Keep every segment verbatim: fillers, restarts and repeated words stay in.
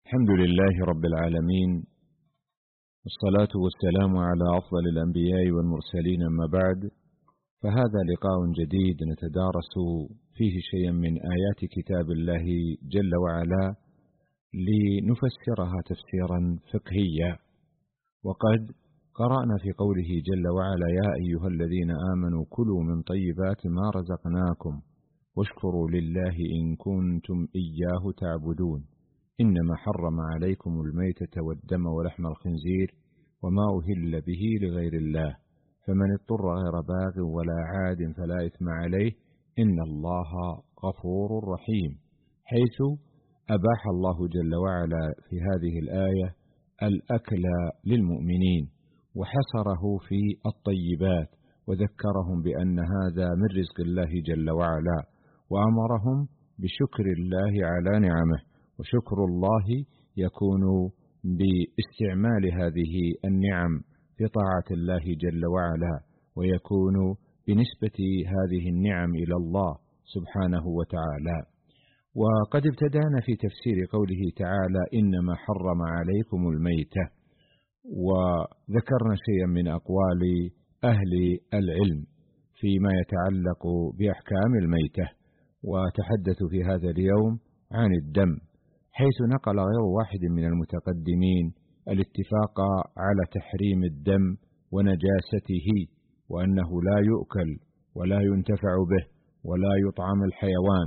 الحمد لله رب العالمين، والصلاة والسلام على أفضل الأنبياء والمرسلين، أما بعد، فهذا لقاء جديد نتدارس فيه شيئا من آيات كتاب الله جل وعلا لنفسرها تفسيرا فقهيا. وقد قرأنا في قوله جل وعلا: يا أيها الذين آمنوا كلوا من طيبات ما رزقناكم واشكروا لله إن كنتم إياه تعبدون، إنما حرم عليكم الميتة والدم ولحم الخنزير وما أهل به لغير الله، فمن اضطر غير باغ ولا عاد فلا إثم عليه، إن الله غفور رحيم، حيث أباح الله جل وعلا في هذه الآية الأكل للمؤمنين وحصره في الطيبات، وذكرهم بأن هذا من رزق الله جل وعلا، وأمرهم بشكر الله على نعمه، وشكر الله يكون باستعمال هذه النعم في طاعة الله جل وعلا، ويكون بنسبة هذه النعم إلى الله سبحانه وتعالى. وقد ابتدأنا في تفسير قوله تعالى: إنما حرم عليكم الميتة، وذكرنا شيئا من أقوال أهل العلم فيما يتعلق بأحكام الميتة، وتحدثوا في هذا اليوم عن الدم، حيث نقل غير واحد من المتقدمين الاتفاق على تحريم الدم ونجاسته، وأنه لا يؤكل ولا ينتفع به ولا يطعم الحيوان.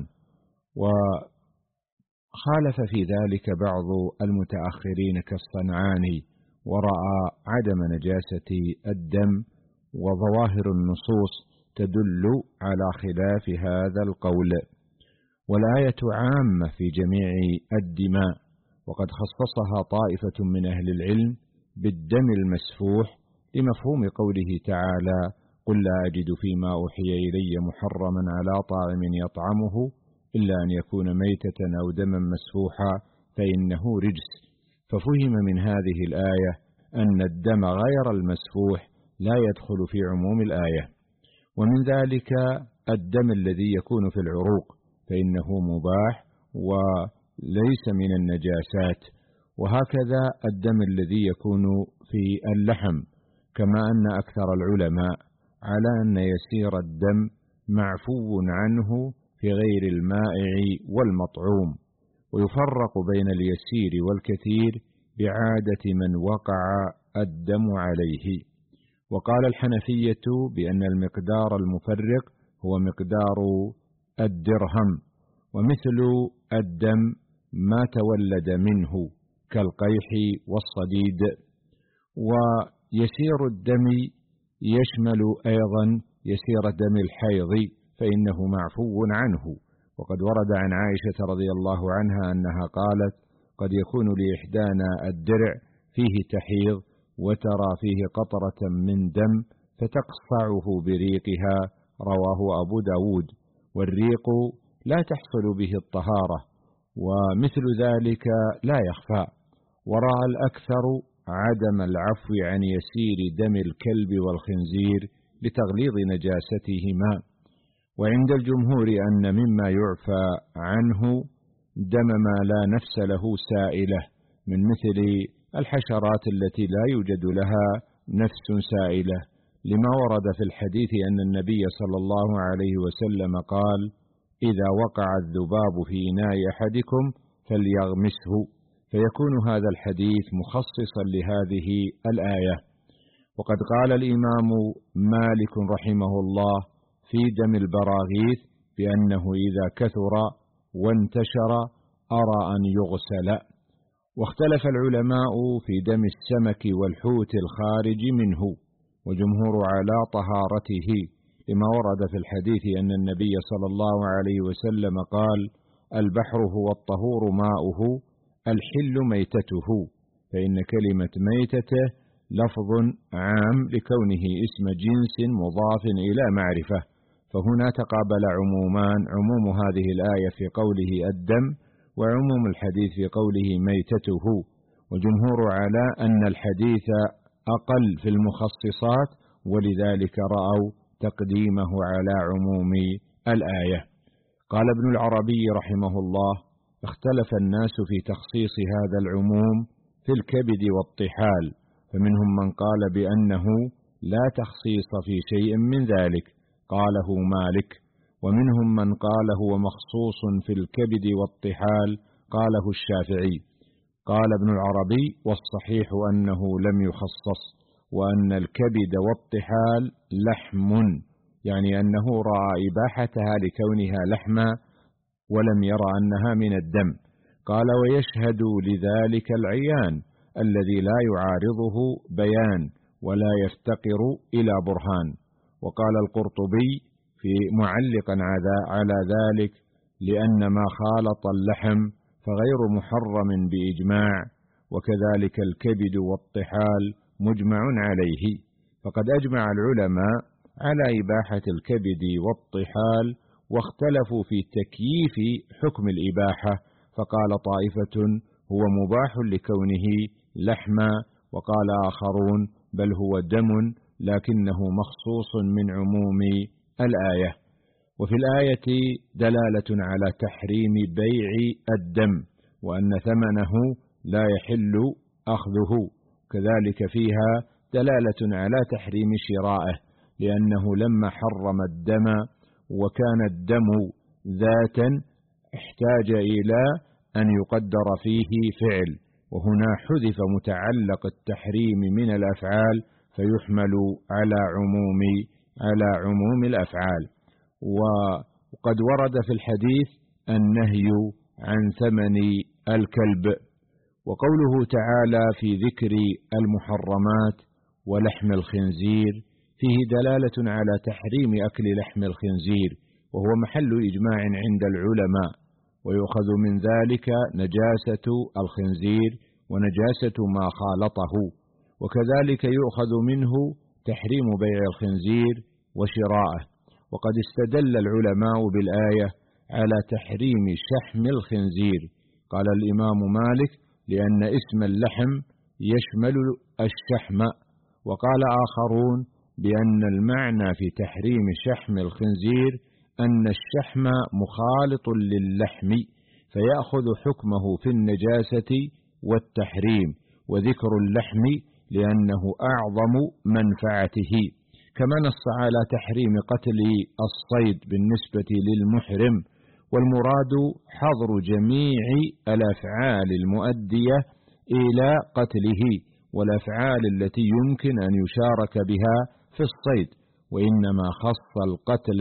وخالف في ذلك بعض المتأخرين كالصنعاني، ورأى عدم نجاسة الدم، وظواهر النصوص تدل على خلاف هذا القول. والآية عامة في جميع الدماء، وقد خصصها طائفة من أهل العلم بالدم المسفوح لمفهوم قوله تعالى: قل لا أجد فيما أوحي إلي محرما على طاعم يطعمه إلا أن يكون ميتة أو دما مسفوحا فإنه رجس. ففهم من هذه الآية أن الدم غير المسفوح لا يدخل في عموم الآية. ومن ذلك الدم الذي يكون في العروق، فإنه مباح وليس من النجاسات، وهكذا الدم الذي يكون في اللحم، كما أن أكثر العلماء على أن يسير الدم معفو عنه في غير المائع والمطعوم، ويفرق بين اليسير والكثير بعادة من وقع الدم عليه. وقال الحنفية بأن المقدار المفرق هو مقدار الدرهم، ومثل الدم ما تولد منه كالقيح والصديد. ويسير الدم يشمل أيضا يسير دم الحيض، فإنه معفو عنه. وقد ورد عن عائشة رضي الله عنها أنها قالت: قد يكون لإحدانا الدرع فيه تحيض وترى فيه قطرة من دم فتقصعه بريقها، رواه أبو داود. والريق لا تحصل به الطهارة، ومثل ذلك لا يخفى. ورأى الأكثر عدم العفو عن يسير دم الكلب والخنزير لتغليظ نجاستهما. وعند الجمهور أن مما يعفى عنه دم ما لا نفس له سائلة، من مثل الحشرات التي لا يوجد لها نفس سائلة، لما ورد في الحديث أن النبي صلى الله عليه وسلم قال: إذا وقع الذباب في إناء أحدكم فليغمسه. فيكون هذا الحديث مخصصا لهذه الآية. وقد قال الإمام مالك رحمه الله في دم البراغيث بأنه إذا كثر وانتشر أرى أن يغسل. واختلف العلماء في دم السمك والحوت الخارج منه، وجمهور على طهارته، لما ورد في الحديث أن النبي صلى الله عليه وسلم قال: البحر هو الطهور ماؤه الحل ميتته. فإن كلمة ميتته لفظ عام لكونه اسم جنس مضاف إلى معرفة، فهنا تقابل عمومان: عموم هذه الآية في قوله الدم، وعموم الحديث في قوله ميتته. وجمهور على أن الحديث أقل في المخصصات، ولذلك رأوا تقديمه على عموم الآية. قال ابن العربي رحمه الله: اختلف الناس في تخصيص هذا العموم في الكبد والطحال، فمنهم من قال بأنه لا تخصيص في شيء من ذلك، قاله مالك، ومنهم من قال هو مخصوص في الكبد والطحال، قاله الشافعي. قال ابن العربي: والصحيح أنه لم يخصص، وأن الكبد والطحال لحم، يعني أنه رأى إباحتها لكونها لحما ولم يرى أنها من الدم. قال: ويشهد لذلك العيان الذي لا يعارضه بيان ولا يفتقر إلى برهان. وقال القرطبي في معلقا على ذلك: لأن ما خالط اللحم فغير محرم بإجماع، وكذلك الكبد والطحال مجمع عليه. فقد أجمع العلماء على إباحة الكبد والطحال، واختلفوا في تكييف حكم الإباحة، فقال طائفة هو مباح لكونه لحما، وقال آخرون بل هو دم لكنه مخصوص من عموم الآية. وفي الآية دلالة على تحريم بيع الدم، وأن ثمنه لا يحل أخذه، كذلك فيها دلالة على تحريم شرائه، لأنه لما حرم الدم وكان الدم ذاتا احتاج إلى أن يقدر فيه فعل، وهنا حذف متعلق التحريم من الأفعال فيحمل على عموم على عموم الأفعال. وقد ورد في الحديث النهي عن ثمن الكلب. وقوله تعالى في ذكر المحرمات ولحم الخنزير فيه دلالة على تحريم أكل لحم الخنزير، وهو محل إجماع عند العلماء، ويؤخذ من ذلك نجاسة الخنزير ونجاسة ما خالطه، وكذلك يؤخذ منه تحريم بيع الخنزير وشراءه. وقد استدل العلماء بالآية على تحريم شحم الخنزير. قال الإمام مالك: لأن اسم اللحم يشمل الشحم. وقال آخرون بأن المعنى في تحريم شحم الخنزير أن الشحم مخالط للحم، فيأخذ حكمه في النجاسة والتحريم، وذكر اللحم لأنه أعظم منفعته. كما نص على تحريم قتل الصيد بالنسبة للمحرم، والمراد حظر جميع الأفعال المؤدية إلى قتله، والأفعال التي يمكن أن يشارك بها في الصيد، وإنما خص القتل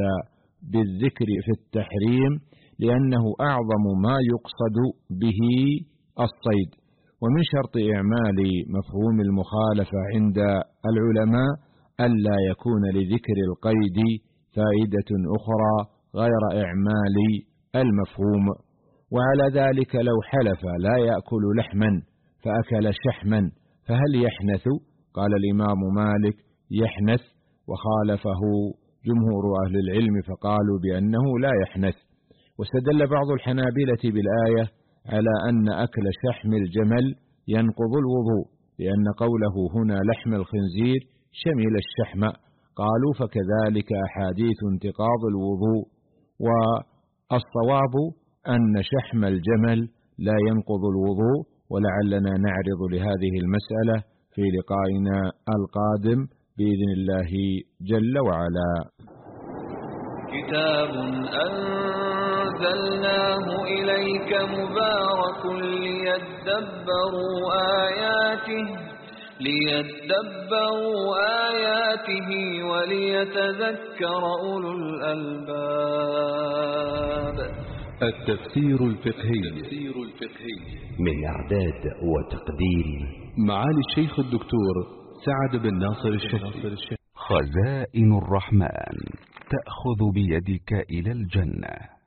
بالذكر في التحريم لأنه أعظم ما يقصد به الصيد. ومن شرط إعمال مفهوم المخالفة عند العلماء ألا يكون لذكر القيد فائدة أخرى غير إعمال المفهوم. وعلى ذلك لو حلف لا يأكل لحما فأكل شحما فهل يحنث؟ قال الإمام مالك: يحنث، وخالفه جمهور أهل العلم فقالوا بأنه لا يحنث. واستدل بعض الحنابلة بالآية على أن أكل شحم الجمل ينقض الوضوء، لأن قوله هنا لحم الخنزير شمل الشحم، قالوا فكذلك أحاديث انتقاض الوضوء، والصواب أن شحم الجمل لا ينقض الوضوء. ولعلنا نعرض لهذه المسألة في لقائنا القادم بإذن الله جل وعلا. كتاب أنزلناه إليك مبارك ليدبروا آياته ليدبروا آياته وليتذكر أولو الألباب. التفسير الفقهي من إعداد وتقديم معالي الشيخ الدكتور سعد بن ناصر الشهري. خزائن الرحمن تأخذ بيدك إلى الجنة.